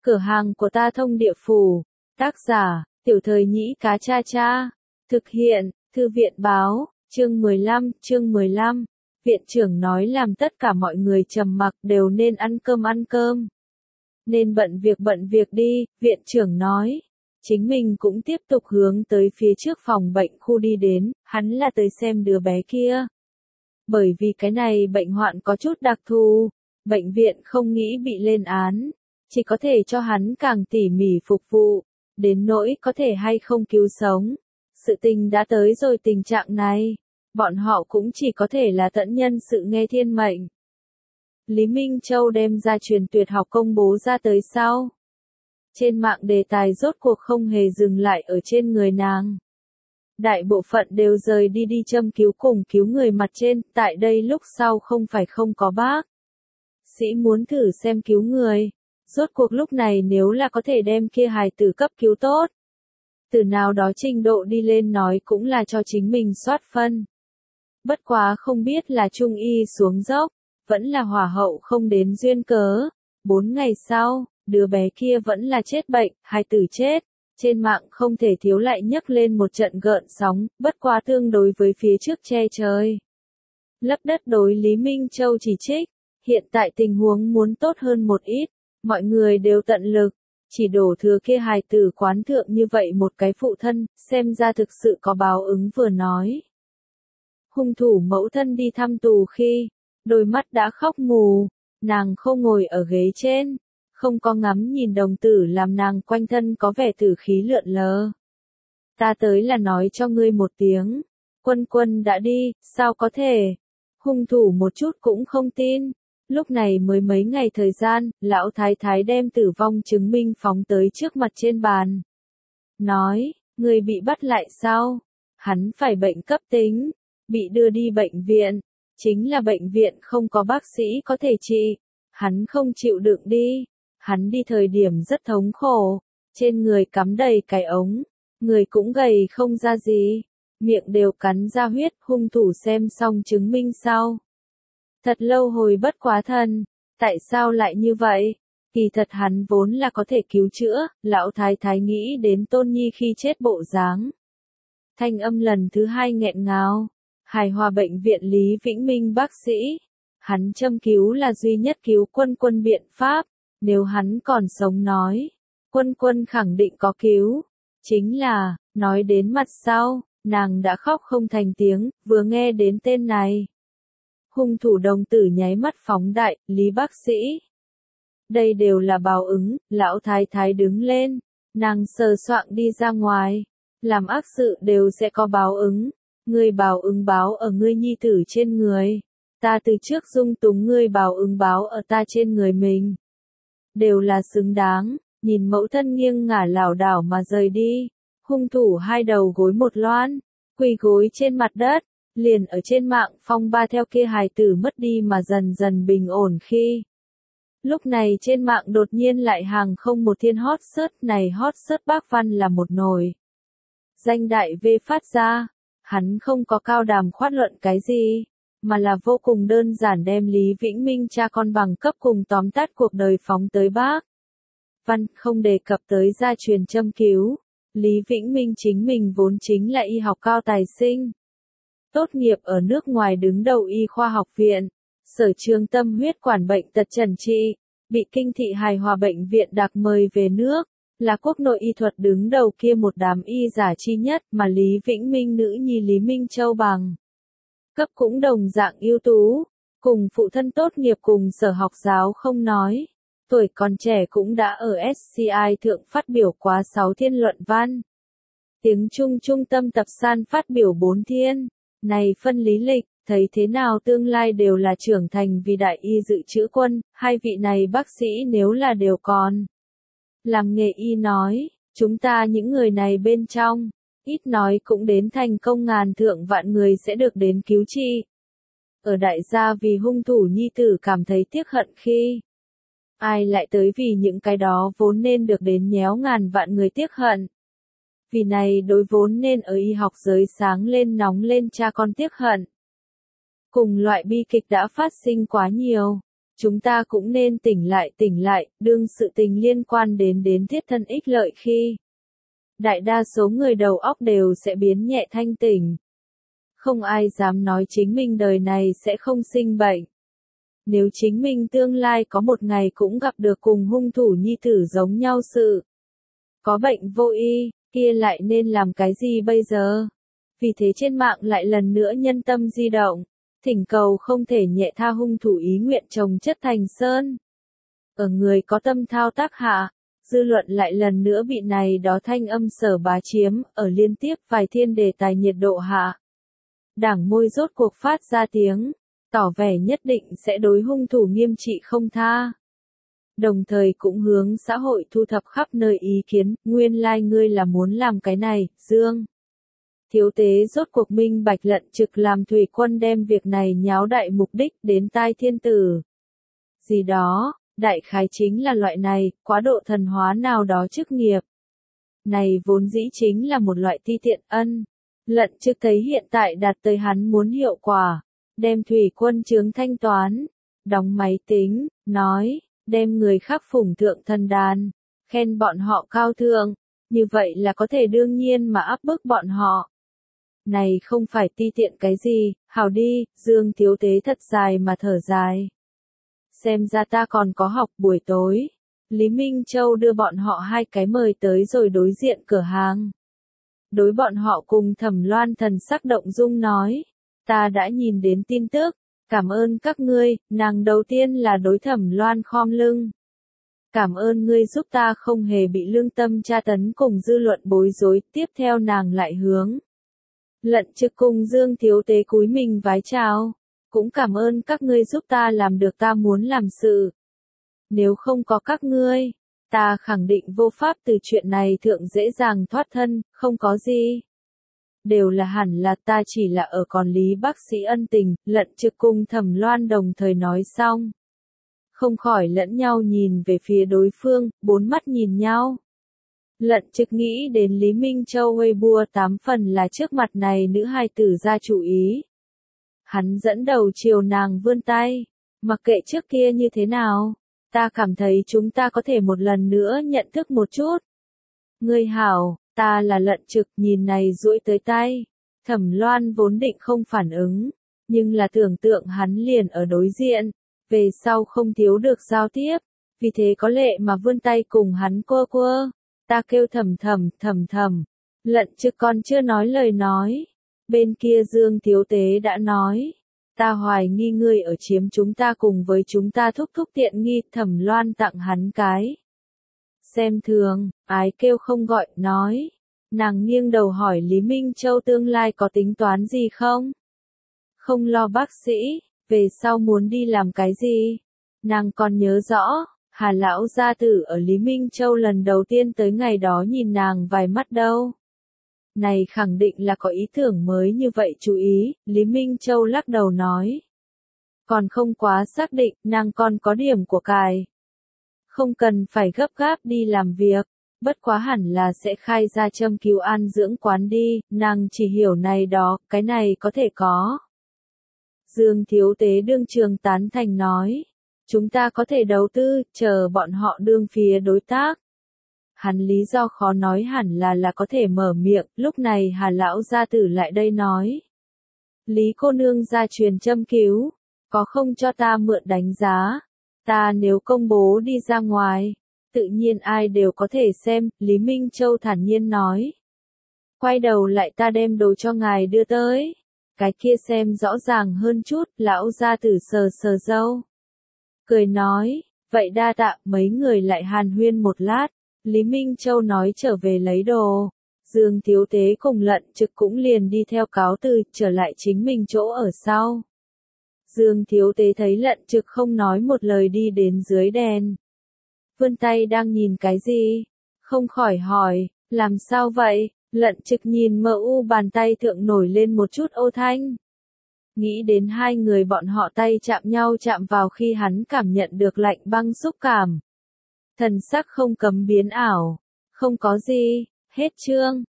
Cửa hàng của ta thông địa phủ. Tác giả, Tiểu Thời Nhĩ Cá Cha Cha. Thực hiện, Thư viện Báo, chương 15. Viện trưởng nói làm tất cả mọi người trầm mặc, đều nên ăn cơm. Nên bận việc đi, viện trưởng nói. Chính mình cũng tiếp tục hướng tới phía trước phòng bệnh khu đi đến, hắn là tới xem đứa bé kia. Bởi vì cái này bệnh hoạn có chút đặc thù, bệnh viện không nghĩ bị lên án, chỉ có thể cho hắn càng tỉ mỉ phục vụ, đến nỗi có thể hay không cứu sống. Sự tình đã tới rồi tình trạng này, bọn họ cũng chỉ có thể là tận nhân sự nghe thiên mệnh. Lý Minh Châu đem ra truyền tuyệt học công bố ra tới sau. Trên mạng đề tài rốt cuộc không hề dừng lại ở trên người nàng. Đại bộ phận đều rời đi châm cứu cùng cứu người mặt trên, tại đây lúc sau không phải không có bác sĩ muốn thử xem cứu người. Rốt cuộc lúc này nếu là có thể đem kia hài tử cấp cứu tốt, từ nào đó trình độ đi lên nói cũng là cho chính mình soát phân. Bất quá không biết là trung y xuống dốc, vẫn là hỏa hậu không đến duyên cớ. 4 ngày sau, đứa bé kia vẫn là chết bệnh, hài tử chết. Trên mạng không thể thiếu lại nhấc lên một trận gợn sóng, bất quá tương đối với phía trước che trời lấp đất đối Lý Minh Châu chỉ trích. Hiện tại tình huống muốn tốt hơn một ít, mọi người đều tận lực, chỉ đổ thừa kia hài tử quán thượng như vậy một cái phụ thân, xem ra thực sự có báo ứng vừa nói. Hung thủ mẫu thân đi thăm tù khi, đôi mắt đã khóc mù, nàng không ngồi ở ghế trên, không có ngắm nhìn đồng tử làm nàng quanh thân có vẻ tử khí lượn lờ. Ta tới là nói cho ngươi một tiếng, Quân đã đi, sao có thể? Hung thủ một chút cũng không tin. Lúc này mới mấy ngày thời gian, lão thái thái đem tử vong chứng minh phóng tới trước mặt trên bàn. Nói, người bị bắt lại sao? Hắn phải bệnh cấp tính, bị đưa đi bệnh viện. Chính là bệnh viện không có bác sĩ có thể trị. Hắn không chịu đựng đi. Hắn đi thời điểm rất thống khổ. Trên người cắm đầy cái ống. Người cũng gầy không ra gì. Miệng đều cắn ra huyết. Hung thủ xem xong chứng minh sau. Thật lâu hồi bất quá thân, tại sao lại như vậy? Kỳ thật hắn vốn là có thể cứu chữa, lão thái thái nghĩ đến Tôn Nhi khi chết bộ dáng. Thanh âm lần thứ 2 nghẹn ngào, hài hòa bệnh viện Lý Vĩnh Minh bác sĩ. Hắn châm cứu là duy nhất cứu quân biện pháp, nếu hắn còn sống nói, quân khẳng định có cứu. Chính là, nói đến mặt sau, nàng đã khóc không thành tiếng, vừa nghe đến tên này. Hung thủ đồng tử nháy mắt phóng đại, Lý bác sĩ. Đây đều là báo ứng, lão thái thái đứng lên, nàng sờ soạng đi ra ngoài. Làm ác sự đều sẽ có báo ứng, ngươi báo ứng báo ở ngươi nhi tử trên người. Ta từ trước dung túng ngươi báo ứng báo ở ta trên người mình. Đều là xứng đáng, nhìn mẫu thân nghiêng ngả lảo đảo mà rời đi. Hung thủ 2 đầu gối một loan, quỳ gối trên mặt đất. Liền ở trên mạng phong ba theo kia hài tử mất đi mà dần dần bình ổn khi. Lúc này trên mạng đột nhiên lại hàng không một thiên hot search này hot search bác văn là một nồi. Danh đại V phát ra, hắn không có cao đàm khoát luận cái gì, mà là vô cùng đơn giản đem Lý Vĩnh Minh cha con bằng cấp cùng tóm tắt cuộc đời phóng tới bác văn, không đề cập tới gia truyền châm cứu. Lý Vĩnh Minh chính mình vốn chính là y học cao tài sinh. Tốt nghiệp ở nước ngoài đứng đầu y khoa học viện, sở trường tâm huyết quản bệnh tật trần trị, bị kinh thị hài hòa bệnh viện đặc mời về nước, là quốc nội y thuật đứng đầu kia một đám y giả chi nhất mà Lý Vĩnh Minh nữ nhi Lý Minh Châu bằng. Cấp cũng đồng dạng ưu tú, cùng phụ thân tốt nghiệp cùng sở học giáo không nói, tuổi còn trẻ cũng đã ở SCI thượng phát biểu quá 6 thiên luận văn. Tiếng Trung trung tâm tập san phát biểu 4 thiên. Này phân lý lịch, thấy thế nào tương lai đều là trưởng thành vì đại y dự trữ quân, 2 vị này bác sĩ nếu là đều còn. Làm nghề y nói, chúng ta những người này bên trong, ít nói cũng đến thành công ngàn thượng vạn người sẽ được đến cứu trị. Ở đại gia vì hung thủ nhi tử cảm thấy tiếc hận khi. Ai lại tới vì những cái đó vốn nên được đến nhéo ngàn vạn người tiếc hận. Vì này đối vốn nên ở y học giới sáng lên nóng lên cha con tiếc hận. Cùng loại bi kịch đã phát sinh quá nhiều, Chúng ta cũng nên tỉnh lại, đương sự tình liên quan đến thiết thân ích lợi khi. Đại đa số người đầu óc đều sẽ biến nhẹ thanh tỉnh. Không ai dám nói chính mình đời này sẽ không sinh bệnh. Nếu chính mình tương lai có một ngày cũng gặp được cùng hung thủ nhi tử giống nhau sự. Có bệnh vô y, kia lại nên làm cái gì bây giờ? Vì thế trên mạng lại lần nữa nhân tâm di động, thỉnh cầu không thể nhẹ tha hung thủ ý nguyện chồng chất thành sơn. Ở người có tâm thao tác hạ, dư luận lại lần nữa bị này đó thanh âm sở bá chiếm, ở liên tiếp vài thiên đề tài nhiệt độ hạ. Đảng môi rốt cuộc phát ra tiếng, tỏ vẻ nhất định sẽ đối hung thủ nghiêm trị không tha. Đồng thời cũng hướng xã hội thu thập khắp nơi ý kiến, nguyên lai ngươi là muốn làm cái này, Dương. Thiếu tế rốt cuộc minh bạch lận trực làm thủy quân đem việc này nháo đại mục đích đến tai thiên tử. Gì đó, đại khái chính là loại này, quá độ thần hóa nào đó chức nghiệp. Này vốn dĩ chính là một loại ti tiện ân. Lận trực thấy hiện tại đạt tới hắn muốn hiệu quả, đem thủy quân chướng thanh toán, đóng máy tính, nói, đem người khác phủng thượng thần đàn, khen bọn họ cao thượng, như vậy là có thể đương nhiên mà áp bức bọn họ. Này không phải ti tiện cái gì, hảo đi, Dương thiếu tế thật dài mà thở dài. Xem ra ta còn có học buổi tối. Lý Minh Châu đưa bọn họ hai cái mời tới rồi đối diện cửa hàng. Đối bọn họ cùng Thẩm Loan thần sắc động dung nói, ta đã nhìn đến tin tức, cảm ơn các ngươi, nàng đầu tiên là đối Thẩm Loan khom lưng. Cảm ơn ngươi giúp ta không hề bị lương tâm tra tấn cùng dư luận bối rối, tiếp theo nàng lại hướng. Lận trực cùng Dương thiếu tế cúi mình vái chào, cũng cảm ơn các ngươi giúp ta làm được ta muốn làm sự. Nếu không có các ngươi, ta khẳng định vô pháp từ chuyện này thượng dễ dàng thoát thân, không có gì. Đều là hẳn là ta chỉ là ở còn Lý bác sĩ ân tình, lận trực cùng Thẩm Loan đồng thời nói xong. Không khỏi lẫn nhau nhìn về phía đối phương, bốn mắt nhìn nhau. Lận trực nghĩ đến Lý Minh Châu Weibo 8 phần là trước mặt này nữ hài tử ra chủ ý. Hắn dẫn đầu chiều nàng vươn tay, mặc kệ trước kia như thế nào, ta cảm thấy chúng ta có thể một lần nữa nhận thức một chút. Ngươi hảo, ta là lận trực, nhìn này duỗi tới tay. Thẩm Loan vốn định không phản ứng, nhưng là tưởng tượng hắn liền ở đối diện, về sau không thiếu được giao tiếp, vì thế có lệ mà vươn tay cùng hắn quơ quơ. Ta kêu thầm, lận trực còn chưa nói lời nói. Bên kia Dương thiếu tế đã nói, ta hoài nghi ngươi ở chiếm chúng ta cùng với chúng ta thúc tiện nghi. Thẩm Loan tặng hắn cái xem thường, ái kêu không gọi, nói. Nàng nghiêng đầu hỏi Lý Minh Châu tương lai có tính toán gì không? Không lo bác sĩ, về sau muốn đi làm cái gì? Nàng còn nhớ rõ, Hà lão gia tử ở Lý Minh Châu lần đầu tiên tới ngày đó nhìn nàng vài mắt đâu. Này khẳng định là có ý tưởng mới như vậy chú ý, Lý Minh Châu lắc đầu nói. Còn không quá xác định, nàng còn có điểm của cải. Không cần phải gấp gáp đi làm việc, bất quá hẳn là sẽ khai ra châm cứu an dưỡng quán đi, nàng chỉ hiểu này đó, cái này có thể có. Dương thiếu tế đương trường tán thành nói. Chúng ta có thể đầu tư, chờ bọn họ đương phía đối tác. Hắn lý do khó nói hẳn là có thể mở miệng, lúc này Hà lão gia tử lại đây nói. Lý cô nương ra truyền châm cứu, có không cho ta mượn đánh giá, ta nếu công bố đi ra ngoài, tự nhiên ai đều có thể xem, Lý Minh Châu thản nhiên nói. Quay đầu lại ta đem đồ cho ngài đưa tới, cái kia xem rõ ràng hơn chút, lão gia tử sờ sờ râu. Cười nói, vậy đa tạ, mấy người lại hàn huyên một lát, Lý Minh Châu nói trở về lấy đồ. Dương thiếu tế cùng lận trực cũng liền đi theo cáo từ, trở lại chính mình chỗ ở sau. Dương thiếu tế thấy lận trực không nói một lời đi đến dưới đèn. Vươn tay đang nhìn cái gì? Không khỏi hỏi, làm sao vậy? Lận trực nhìn mờ u bàn tay thượng nổi lên một chút ô thanh. Nghĩ đến hai người bọn họ tay chạm nhau chạm vào khi hắn cảm nhận được lạnh băng xúc cảm. Thần sắc không cấm biến ảo. Không có gì, hết chương.